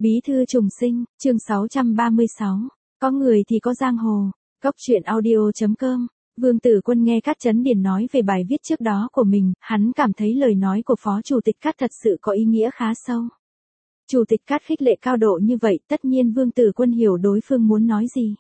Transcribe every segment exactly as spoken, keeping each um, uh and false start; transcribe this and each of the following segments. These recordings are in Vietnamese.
Bí thư trùng sinh, chương sáu trăm ba mươi sáu. Có người thì có giang hồ. Cốc truyện audio chấm com. Vương Tử Quân nghe Cát Chấn Điền nói về bài viết trước đó của mình, hắn cảm thấy lời nói của Phó Chủ tịch Cát thật sự có ý nghĩa khá sâu. Chủ tịch Cát khích lệ cao độ như vậy, tất nhiên Vương Tử Quân hiểu đối phương muốn nói gì.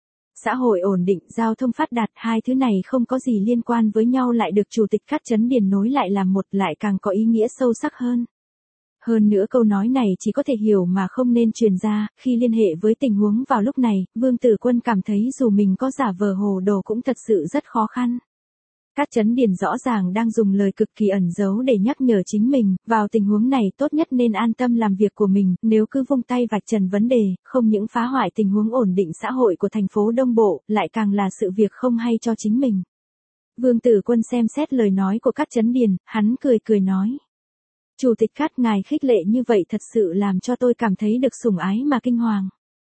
Xã hội ổn định, giao thông phát đạt, hai thứ này không có gì liên quan với nhau lại được Chủ tịch Cát Chấn Điền nối lại làm một, lại càng có ý nghĩa sâu sắc hơn. Hơn nữa câu nói này chỉ có thể hiểu mà không nên truyền ra, khi liên hệ với tình huống vào lúc này, Vương Tử Quân cảm thấy dù mình có giả vờ hồ đồ cũng thật sự rất khó khăn. Cát Chấn Điền rõ ràng đang dùng lời cực kỳ ẩn giấu để nhắc nhở chính mình, vào tình huống này tốt nhất nên an tâm làm việc của mình, nếu cứ vung tay vạch trần vấn đề, không những phá hoại tình huống ổn định xã hội của thành phố Đông Bộ, lại càng là sự việc không hay cho chính mình. Vương Tử Quân xem xét lời nói của Cát Chấn Điền, hắn cười cười nói. Chủ tịch Cát ngài khích lệ như vậy thật sự làm cho tôi cảm thấy được sủng ái mà kinh hoàng.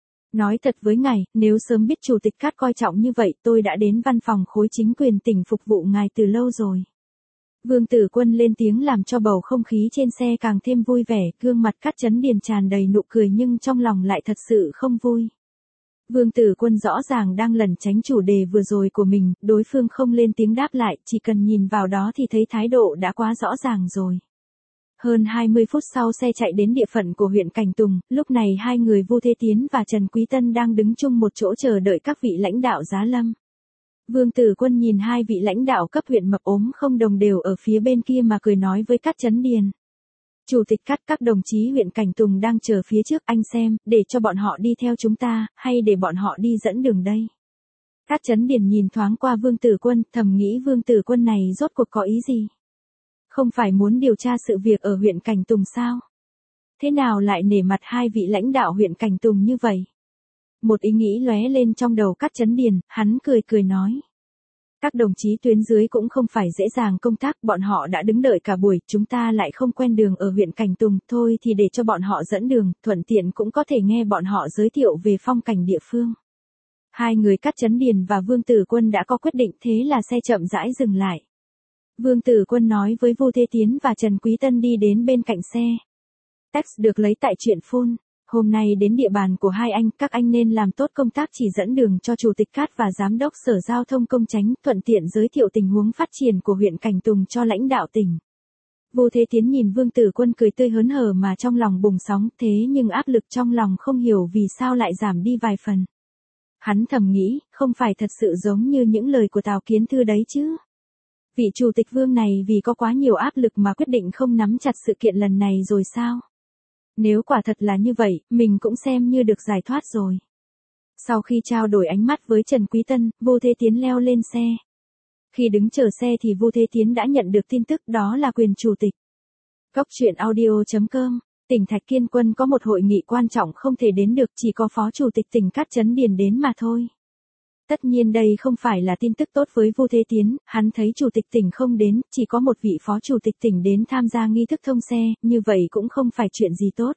Nói thật với ngài, nếu sớm biết Chủ tịch Cát coi trọng như vậy tôi đã đến văn phòng khối chính quyền tỉnh phục vụ ngài từ lâu rồi. Vương Tử Quân lên tiếng làm cho bầu không khí trên xe càng thêm vui vẻ, gương mặt Cát Chấn Điền tràn đầy nụ cười nhưng trong lòng lại thật sự không vui. Vương Tử Quân rõ ràng đang lẩn tránh chủ đề vừa rồi của mình, đối phương không lên tiếng đáp lại, chỉ cần nhìn vào đó thì thấy thái độ đã quá rõ ràng rồi. Hơn hai mươi phút sau xe chạy đến địa phận của huyện Cảnh Tùng, lúc này hai người Vu Thế Tiến và Trần Quý Tân đang đứng chung một chỗ chờ đợi các vị lãnh đạo Giá Lâm. Vương Tử Quân nhìn hai vị lãnh đạo cấp huyện mập ốm không đồng đều ở phía bên kia mà cười nói với Cát Chấn Điền. Chủ tịch Cát, các đồng chí huyện Cảnh Tùng đang chờ phía trước, anh xem, để cho bọn họ đi theo chúng ta, hay để bọn họ đi dẫn đường đây. Cát Chấn Điền nhìn thoáng qua Vương Tử Quân, thầm nghĩ Vương Tử Quân này rốt cuộc có ý gì? Không phải muốn điều tra sự việc ở huyện Cảnh Tùng sao? Thế nào lại nể mặt hai vị lãnh đạo huyện Cảnh Tùng như vậy? Một ý nghĩ lóe lên trong đầu Cát Chấn Điền, hắn cười cười nói. Các đồng chí tuyến dưới cũng không phải dễ dàng công tác, bọn họ đã đứng đợi cả buổi, chúng ta lại không quen đường ở huyện Cảnh Tùng, thôi thì để cho bọn họ dẫn đường, thuận tiện cũng có thể nghe bọn họ giới thiệu về phong cảnh địa phương. Hai người Cát Chấn Điền và Vương Tử Quân đã có quyết định, thế là xe chậm rãi dừng lại. Vương Tử Quân nói với Vu Thế Tiến và Trần Quý Tân đi đến bên cạnh xe. Text được lấy tại truyện phun. Hôm nay đến địa bàn của hai anh, các anh nên làm tốt công tác chỉ dẫn đường cho Chủ tịch Cát và Giám đốc Sở Giao thông Công Chánh, thuận tiện giới thiệu tình huống phát triển của huyện Cảnh Tùng cho lãnh đạo tỉnh. Vu Thế Tiến nhìn Vương Tử Quân cười tươi hớn hở mà trong lòng bùng sóng, thế nhưng áp lực trong lòng không hiểu vì sao lại giảm đi vài phần. Hắn thầm nghĩ, không phải thật sự giống như những lời của Tào Kiến Thư đấy chứ. Vị Chủ tịch Vương này vì có quá nhiều áp lực mà quyết định không nắm chặt sự kiện lần này rồi sao? Nếu quả thật là như vậy, mình cũng xem như được giải thoát rồi. Sau khi trao đổi ánh mắt với Trần Quý Tân, Vu Thế Tiến leo lên xe. Khi đứng chờ xe thì Vu Thế Tiến đã nhận được tin tức đó là quyền chủ tịch. Cốc truyện audio chấm com. Tỉnh Thạch Kiên Quân có một hội nghị quan trọng không thể đến được, chỉ có Phó Chủ tịch tỉnh Cát Chấn Điền đến mà thôi. Tất nhiên đây không phải là tin tức tốt với Vu Thế Tiến, hắn thấy Chủ tịch tỉnh không đến, chỉ có một vị Phó Chủ tịch tỉnh đến tham gia nghi thức thông xe, như vậy cũng không phải chuyện gì tốt.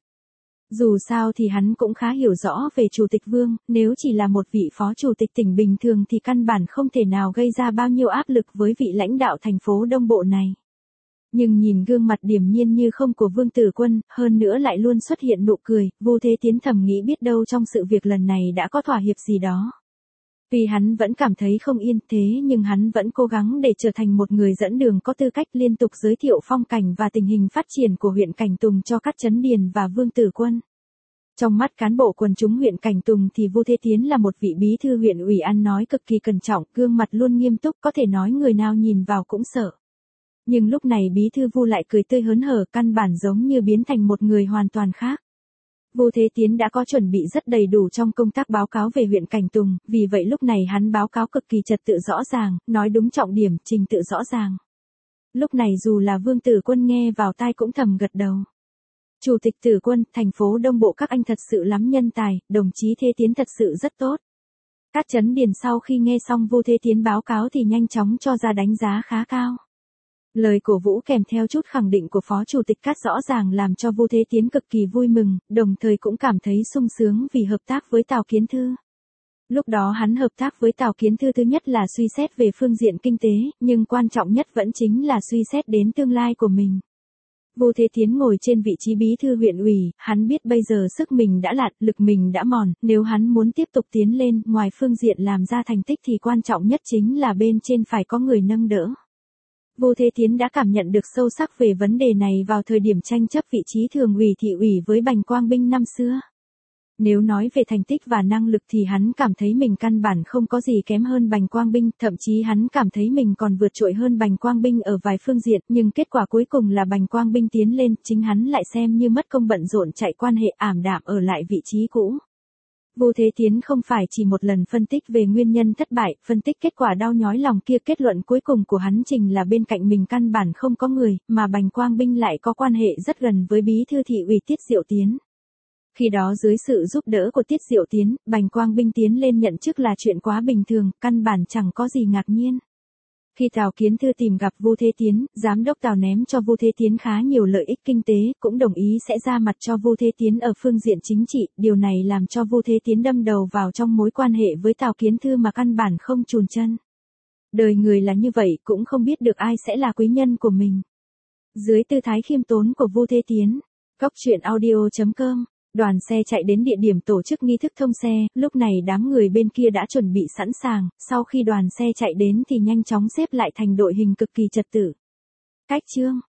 Dù sao thì hắn cũng khá hiểu rõ về Chủ tịch Vương, nếu chỉ là một vị Phó Chủ tịch tỉnh bình thường thì căn bản không thể nào gây ra bao nhiêu áp lực với vị lãnh đạo thành phố Đông Bộ này. Nhưng nhìn gương mặt điềm nhiên như không của Vương Tử Quân, hơn nữa lại luôn xuất hiện nụ cười, Vu Thế Tiến thầm nghĩ biết đâu trong sự việc lần này đã có thỏa hiệp gì đó. Vì hắn vẫn cảm thấy không yên, thế nhưng hắn vẫn cố gắng để trở thành một người dẫn đường có tư cách liên tục giới thiệu phong cảnh và tình hình phát triển của huyện Cảnh Tùng cho Cát Chấn Điền và Vương Tử Quân. Trong mắt cán bộ quần chúng huyện Cảnh Tùng thì Vu Thế Tiến là một vị bí thư huyện ủy ăn nói cực kỳ cẩn trọng, gương mặt luôn nghiêm túc, có thể nói người nào nhìn vào cũng sợ. Nhưng lúc này bí thư Vu lại cười tươi hớn hở, căn bản giống như biến thành một người hoàn toàn khác. Vu Thế Tiến đã có chuẩn bị rất đầy đủ trong công tác báo cáo về huyện Cảnh Tùng, vì vậy lúc này hắn báo cáo cực kỳ trật tự rõ ràng, nói đúng trọng điểm, trình tự rõ ràng. Lúc này dù là Vương Tử Quân nghe vào tai cũng thầm gật đầu. Chủ tịch Tử Quân, thành phố Đông Bộ các anh thật sự lắm nhân tài, đồng chí Thế Tiến thật sự rất tốt. Cát Chấn Điền sau khi nghe xong Vu Thế Tiến báo cáo thì nhanh chóng cho ra đánh giá khá cao. Lời cổ vũ kèm theo chút khẳng định của Phó Chủ tịch Cát rõ ràng làm cho Vu Thế Tiến cực kỳ vui mừng, đồng thời cũng cảm thấy sung sướng vì hợp tác với Tào Kiến Thư. Lúc đó hắn hợp tác với Tào Kiến Thư thứ nhất là suy xét về phương diện kinh tế, nhưng quan trọng nhất vẫn chính là suy xét đến tương lai của mình. Vu Thế Tiến ngồi trên vị trí bí thư huyện ủy, hắn biết bây giờ sức mình đã lạt, lực mình đã mòn, nếu hắn muốn tiếp tục tiến lên, ngoài phương diện làm ra thành tích thì quan trọng nhất chính là bên trên phải có người nâng đỡ. Vu Thế Tiến đã cảm nhận được sâu sắc về vấn đề này vào thời điểm tranh chấp vị trí thường ủy thị ủy với Bành Quang Binh năm xưa. Nếu nói về thành tích và năng lực thì hắn cảm thấy mình căn bản không có gì kém hơn Bành Quang Binh, thậm chí hắn cảm thấy mình còn vượt trội hơn Bành Quang Binh ở vài phương diện, nhưng kết quả cuối cùng là Bành Quang Binh tiến lên, chính hắn lại xem như mất công bận rộn chạy quan hệ ảm đạm ở lại vị trí cũ. Vu Thế Tiến không phải chỉ một lần phân tích về nguyên nhân thất bại, phân tích kết quả đau nhói lòng kia, kết luận cuối cùng của hắn trình là bên cạnh mình căn bản không có người, mà Bành Quang Binh lại có quan hệ rất gần với bí thư thị ủy Tiết Diệu Tiến. Khi đó dưới sự giúp đỡ của Tiết Diệu Tiến, Bành Quang Binh tiến lên nhận chức là chuyện quá bình thường, căn bản chẳng có gì ngạc nhiên. Khi Tào Kiến Thư tìm gặp Vu Thế Tiến, giám đốc Tào ném cho Vu Thế Tiến khá nhiều lợi ích kinh tế, cũng đồng ý sẽ ra mặt cho Vu Thế Tiến ở phương diện chính trị, điều này làm cho Vu Thế Tiến đâm đầu vào trong mối quan hệ với Tào Kiến Thư mà căn bản không chùn chân. Đời người là như vậy, cũng không biết được ai sẽ là quý nhân của mình. Dưới tư thái khiêm tốn của Vu Thế Tiến, Góc Chuyện Audio chấm com, đoàn xe chạy đến địa điểm tổ chức nghi thức thông xe, lúc này đám người bên kia đã chuẩn bị sẵn sàng, sau khi đoàn xe chạy đến thì nhanh chóng xếp lại thành đội hình cực kỳ trật tự. Cách chương